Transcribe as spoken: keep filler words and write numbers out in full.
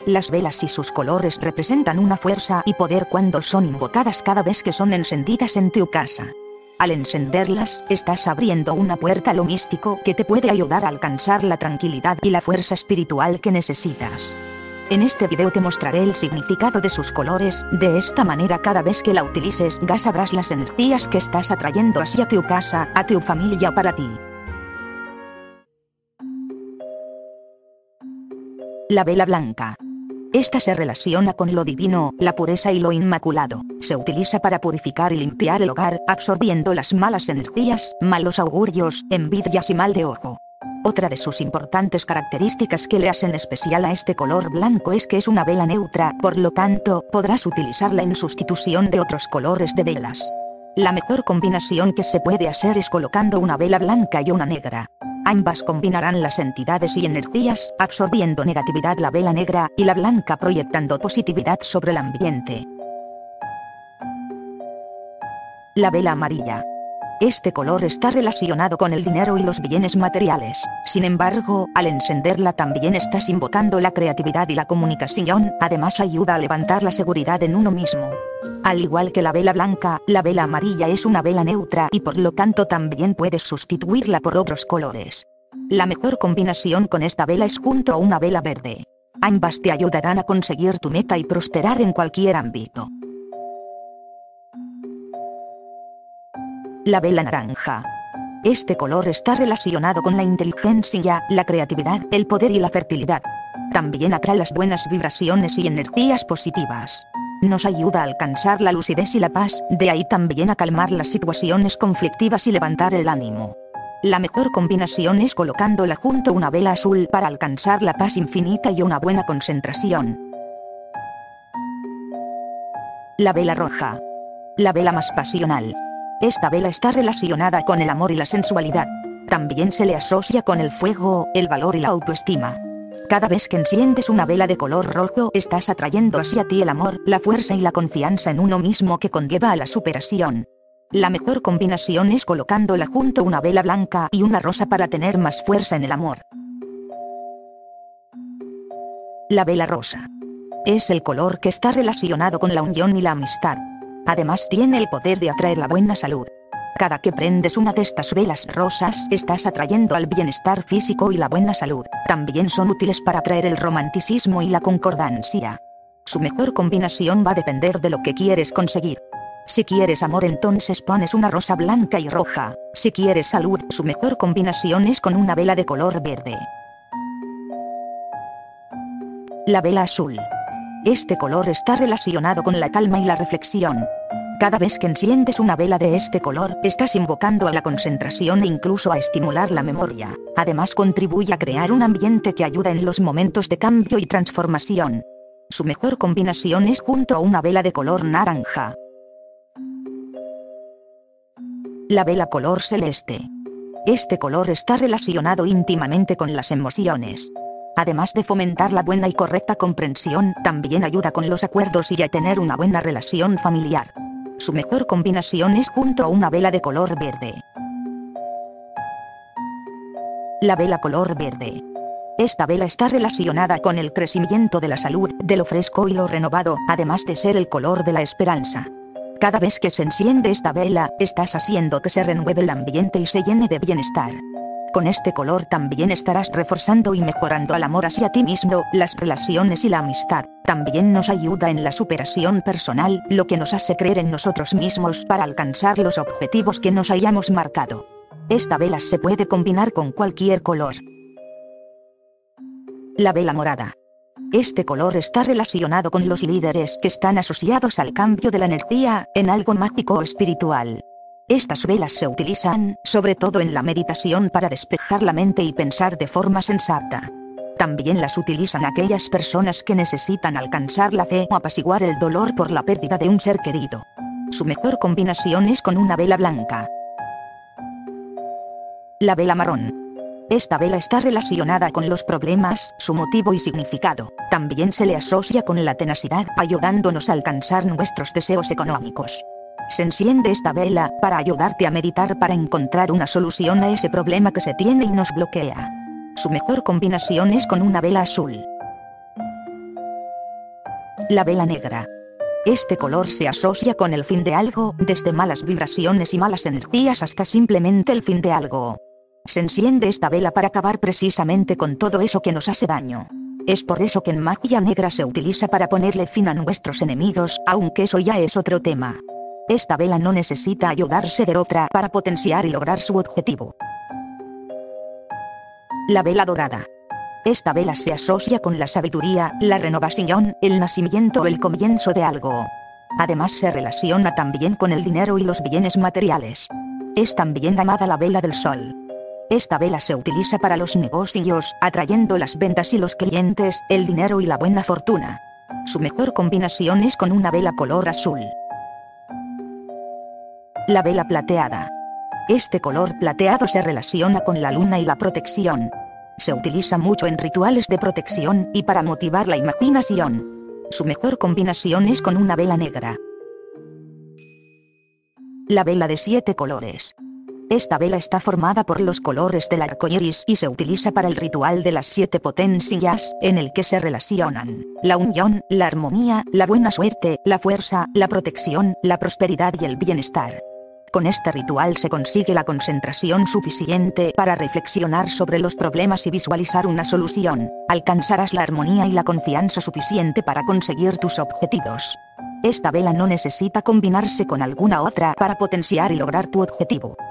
Las velas y sus colores representan una fuerza y poder cuando son invocadas cada vez que son encendidas en tu casa. Al encenderlas, estás abriendo una puerta a lo místico que te puede ayudar a alcanzar la tranquilidad y la fuerza espiritual que necesitas. En este video te mostraré el significado de sus colores, de esta manera cada vez que la utilices ya sabrás las energías que estás atrayendo hacia tu casa, a tu familia o para ti. La vela blanca. Esta se relaciona con lo divino, la pureza y lo inmaculado. Se utiliza para purificar y limpiar el hogar, absorbiendo las malas energías, malos augurios, envidias y mal de ojo. Otra de sus importantes características que le hacen especial a este color blanco es que es una vela neutra, por lo tanto, podrás utilizarla en sustitución de otros colores de velas. La mejor combinación que se puede hacer es colocando una vela blanca y una negra. Ambas combinarán las entidades y energías, absorbiendo negatividad la vela negra, y la blanca proyectando positividad sobre el ambiente. La vela amarilla. Este color está relacionado con el dinero y los bienes materiales. Sin embargo, al encenderla también estás invocando la creatividad y la comunicación, además ayuda a levantar la seguridad en uno mismo. Al igual que la vela blanca, la vela amarilla es una vela neutra y por lo tanto también puedes sustituirla por otros colores. La mejor combinación con esta vela es junto a una vela verde. Ambas te ayudarán a conseguir tu meta y prosperar en cualquier ámbito. La vela naranja. Este color está relacionado con la inteligencia, la creatividad, el poder y la fertilidad. También atrae las buenas vibraciones y energías positivas. Nos ayuda a alcanzar la lucidez y la paz, de ahí también a calmar las situaciones conflictivas y levantar el ánimo. La mejor combinación es colocándola junto a una vela azul para alcanzar la paz infinita y una buena concentración. La vela roja. La vela más pasional. Esta vela está relacionada con el amor y la sensualidad. También se le asocia con el fuego, el valor y la autoestima. Cada vez que enciendes una vela de color rojo, estás atrayendo hacia ti el amor, la fuerza y la confianza en uno mismo que conlleva a la superación. La mejor combinación es colocándola junto a una vela blanca y una rosa para tener más fuerza en el amor. La vela rosa. Es el color que está relacionado con la unión y la amistad. Además tiene el poder de atraer la buena salud. Cada que prendes una de estas velas rosas, estás atrayendo al bienestar físico y la buena salud. También son útiles para atraer el romanticismo y la concordancia. Su mejor combinación va a depender de lo que quieres conseguir. Si quieres amor, entonces pones una rosa blanca y roja. Si quieres salud, su mejor combinación es con una vela de color verde. La vela azul. Este color está relacionado con la calma y la reflexión. Cada vez que enciendes una vela de este color, estás invocando a la concentración e incluso a estimular la memoria. Además contribuye a crear un ambiente que ayuda en los momentos de cambio y transformación. Su mejor combinación es junto a una vela de color naranja. La vela color celeste. Este color está relacionado íntimamente con las emociones. Además de fomentar la buena y correcta comprensión, también ayuda con los acuerdos y a tener una buena relación familiar. Su mejor combinación es junto a una vela de color verde. La vela color verde. Esta vela está relacionada con el crecimiento de la salud, de lo fresco y lo renovado, además de ser el color de la esperanza. Cada vez que se enciende esta vela, estás haciendo que se renueve el ambiente y se llene de bienestar. Con este color también estarás reforzando y mejorando el amor hacia ti mismo, las relaciones y la amistad. También nos ayuda en la superación personal, lo que nos hace creer en nosotros mismos para alcanzar los objetivos que nos hayamos marcado. Esta vela se puede combinar con cualquier color. La vela morada. Este color está relacionado con los líderes que están asociados al cambio de la energía en algo mágico o espiritual. Estas velas se utilizan, sobre todo en la meditación, para despejar la mente y pensar de forma sensata. También las utilizan aquellas personas que necesitan alcanzar la fe o apaciguar el dolor por la pérdida de un ser querido. Su mejor combinación es con una vela blanca. La vela marrón. Esta vela está relacionada con los problemas, su motivo y significado. También se le asocia con la tenacidad, ayudándonos a alcanzar nuestros deseos económicos. Se enciende esta vela para ayudarte a meditar para encontrar una solución a ese problema que se tiene y nos bloquea. Su mejor combinación es con una vela azul. La vela negra. Este color se asocia con el fin de algo, desde malas vibraciones y malas energías hasta simplemente el fin de algo. Se enciende esta vela para acabar precisamente con todo eso que nos hace daño. Es por eso que en magia negra se utiliza para ponerle fin a nuestros enemigos, aunque eso ya es otro tema. Esta vela no necesita ayudarse de otra para potenciar y lograr su objetivo. La vela dorada. Esta vela se asocia con la sabiduría, la renovación, el nacimiento o el comienzo de algo. Además se relaciona también con el dinero y los bienes materiales. Es también llamada la vela del sol. Esta vela se utiliza para los negocios, atrayendo las ventas y los clientes, el dinero y la buena fortuna. Su mejor combinación es con una vela color azul. La vela plateada. Este color plateado se relaciona con la luna y la protección. Se utiliza mucho en rituales de protección y para motivar la imaginación. Su mejor combinación es con una vela negra. La vela de siete colores. Esta vela está formada por los colores del arco iris y se utiliza para el ritual de las siete potencias, en el que se relacionan la unión, la armonía, la buena suerte, la fuerza, la protección, la prosperidad y el bienestar. Con este ritual se consigue la concentración suficiente para reflexionar sobre los problemas y visualizar una solución. Alcanzarás la armonía y la confianza suficiente para conseguir tus objetivos. Esta vela no necesita combinarse con alguna otra para potenciar y lograr tu objetivo.